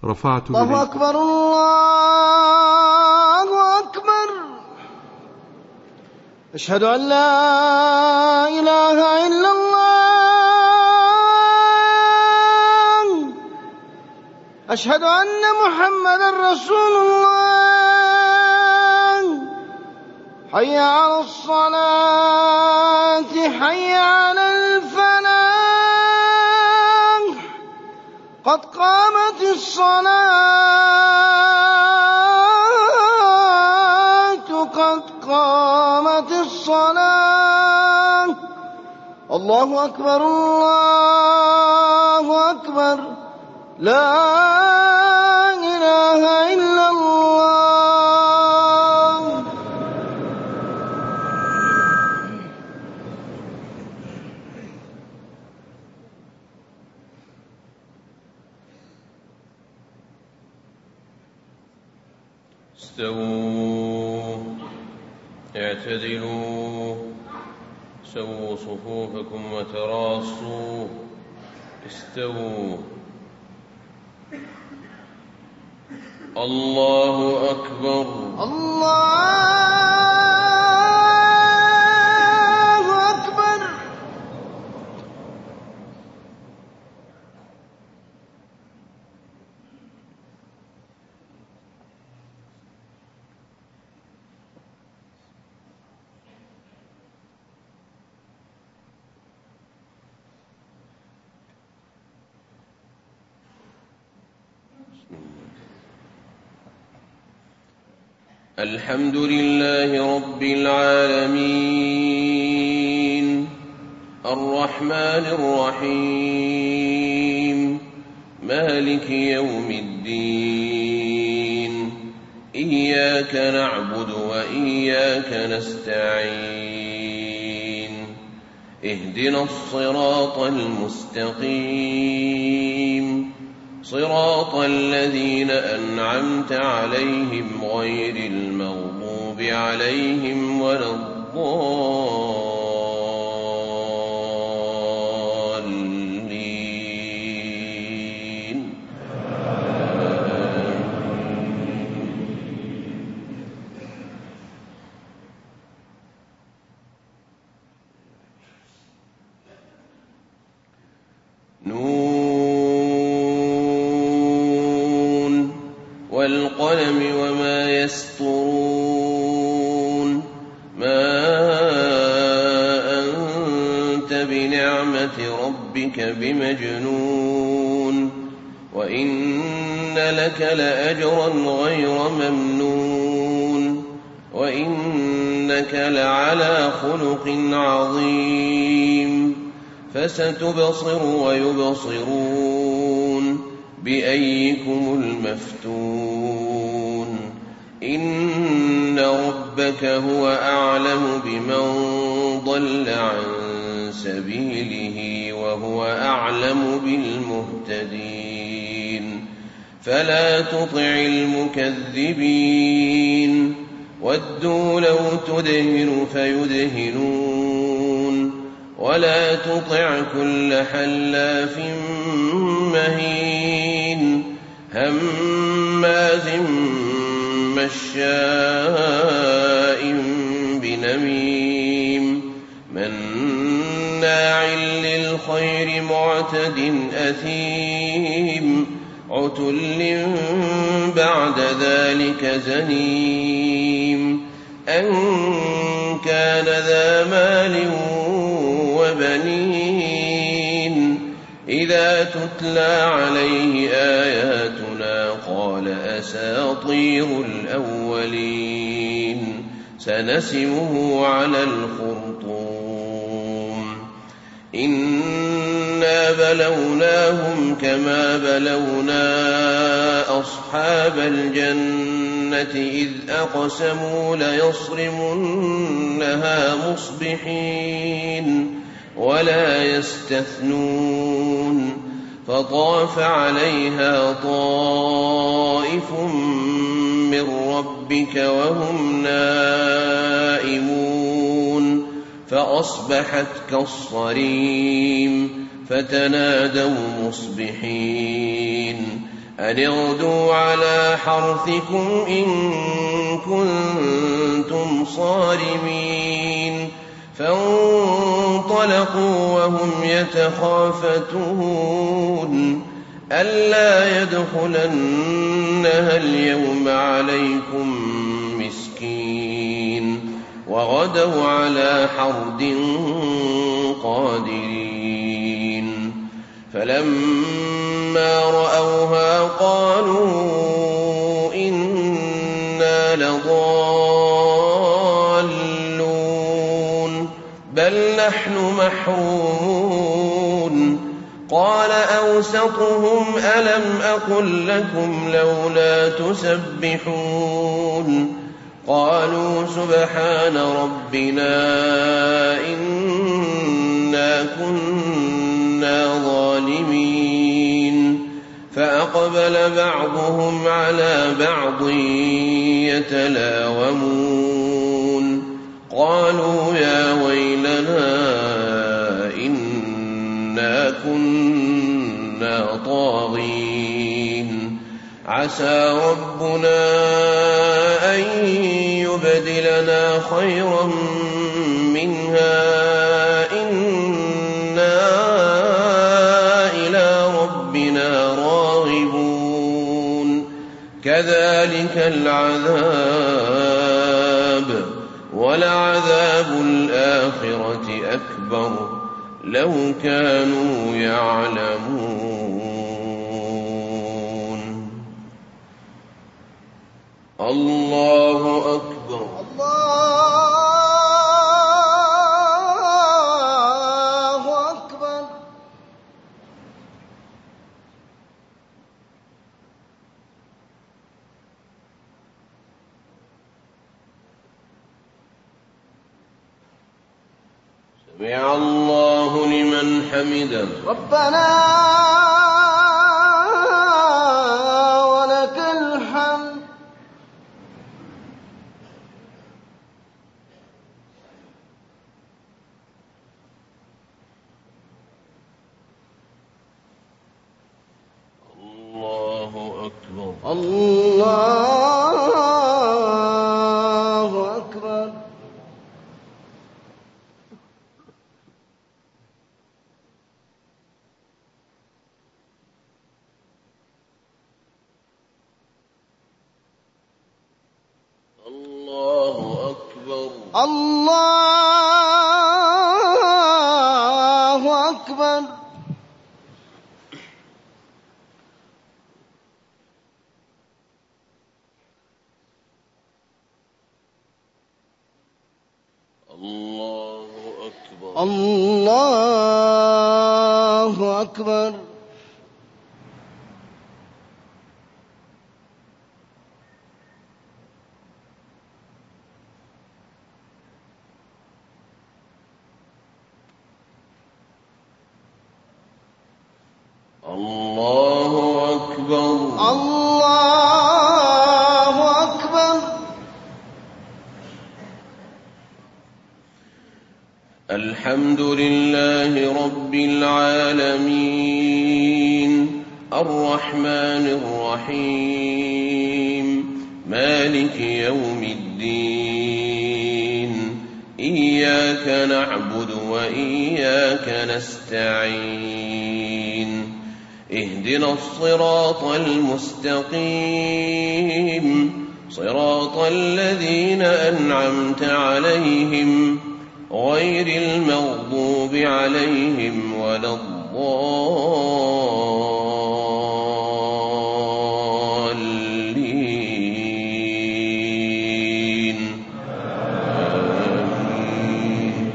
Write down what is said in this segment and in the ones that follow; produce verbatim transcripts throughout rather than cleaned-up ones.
رفعت الله أكبر الله أكبر. أشهد أن لا إله إلا الله. أشهد أن محمدا رسول الله. حي على الصلاة حي على الفلاح. قد قامت الصلاة قد قامت الصلاة. الله أكبر الله أكبر. لا إله إلا الله. استووا اعتدلوا سووا صفوفكم وتراصوا. استووا. الله أكبر. الله أكبر. الحمد لله رب العالمين الرحمن الرحيم مالك يوم الدين. إياك نعبد وإياك نستعين. اهدنا الصراط المستقيم صراط الذين أنعمت عليهم غير المغضوب عليهم ولا الضالين. والقلم وما يسطرون. ما أنت بنعمة ربك بمجنون. وإن لك لأجرا غير ممنون. وإنك لعلى خلق عظيم. فستبصر ويبصرون بأيكم المفتون. إن ربك هو أعلم بمن ضل عن سبيله وهو أعلم بالمهتدين. فلا تطع المكذبين. ودوا لو تدهن فيدهنون. ولا تطع كل حلاف مهين هماز مشاء بنميم مناع للخير معتد أثيم عتل بعد ذلك زنيم. أن كان ذا مال وبنين. إذا تتلى عليه آياتنا قال أساطير الأولين. سنسمه على الخرطوم. إنا بلوناهم كما بلونا أصحاب الجنة إذ أقسموا ليصرمنها مصبحين ولا يستثنون. فطاف عليها طائف من ربك وهم نائمون. فأصبحت كالصريم. فتنادوا مصبحين أن اغدوا على حرثكم إن كنتم صارمين فانطلقوا وهم يتخافتون ألا يدخلنها اليوم عليكم مسكين وغدوا على حرد قادرين فلما رأوها قالوا إنا لضالون بل نحن محرومون قال أوسطهم ألم أقل لكم لولا تسبحون قالوا سبحان ربنا إنا كنا ظالمين فأقبل بعضهم على بعض يتلاومون قالوا يا ويلنا إنا كنا طاغين عسى ربنا أن يبدلنا خيرا منها إنا إلى ربنا راغبون كذلك العذاب ولعذاب الآخرة أكبر لو كانوا يعلمون الله أكبر الله أكبر سمع الله لمن حمده ربنا ولك الحمد الله أكبر الله أكبر الله أكبر الله أكبر الله أكبر الله أكبر الله أكبر الله أكبر الحمد لله رب العالمين الرحمن الرحيم مالك يوم الدين إياك نعبد وإياك نستعين اهدنا الصراط المستقيم صراط الذين أنعمت عليهم غير المغضوب عليهم ولا الضالين آمين.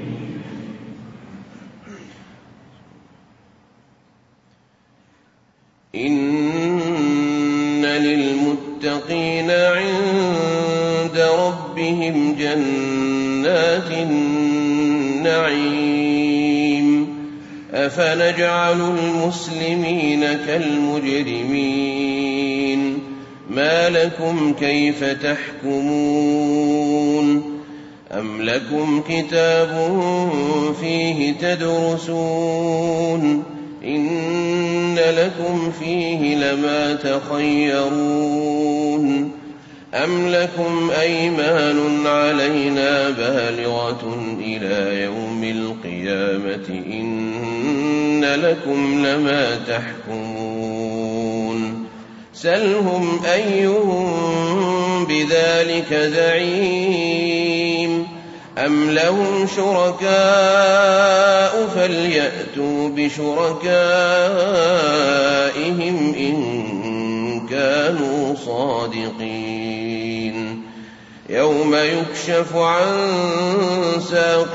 إن للمتقين عند ربهم جنات النعيم أفنجعل المسلمين كالمجرمين ما لكم كيف تحكمون أم لكم كتاب فيه تدرسون إن لكم فيه لما تخيرون أم لكم أيمان علينا بالغة إلى يوم القيامة إن لكم لما تحكمون سلهم أيهم بذلك زعيم أم لهم شركاء فليأتوا بشركائهم إن كانوا صادقين يوم يكشف عن ساق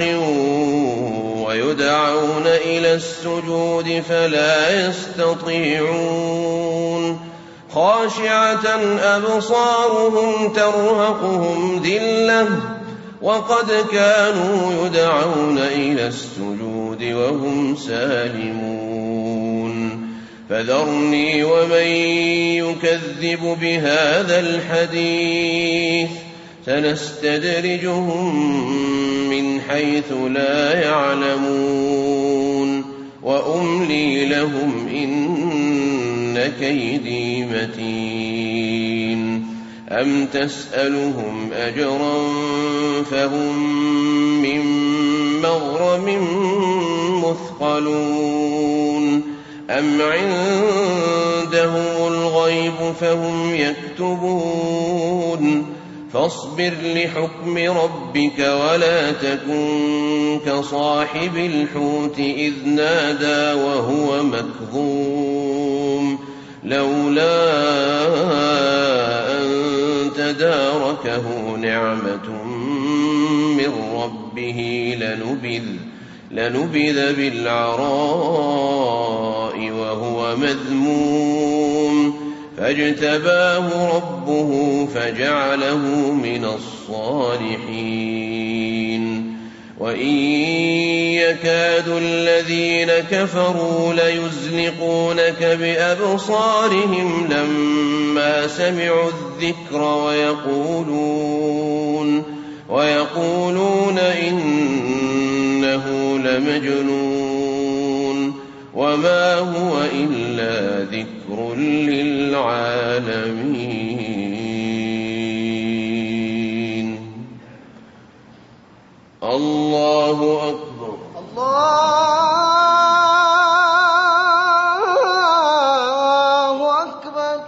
ويدعون إلى السجود فلا يستطيعون خاشعة أبصارهم ترهقهم ذلة وقد كانوا يدعون إلى السجود وهم سالمون فذرني ومن يكذب بهذا الحديث سنستدرجهم من حيث لا يعلمون وأملي لهم إن كيدي متين أم تسألهم أجرا فهم من مغرم مثقلون أم عندهم الغيب فهم يكتبون فاصبر لحكم ربك ولا تكن كصاحب الحوت إذ نادى وهو مكظوم لولا أن تداركه نعمة من ربه لنبذ لنبذ بالعراء وهو مذموم فاجتباه ربه فجعله من الصالحين وإن يكاد الذين كفروا ليزلقونك بأبصارهم لما سمعوا الذكر ويقولون ويقولون إنه لمجنون وما هو إلا ذكر للعالمين الله أكبر الله أكبر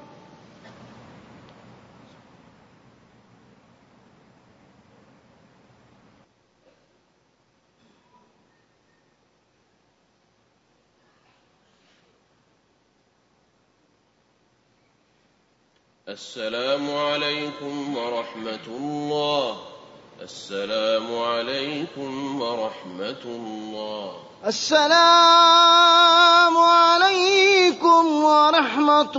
السلام عليكم ورحمة الله السلام عليكم ورحمة الله السلام عليكم ورحمة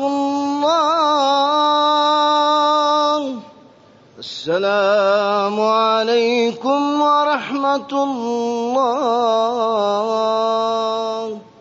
الله السلام عليكم ورحمة الله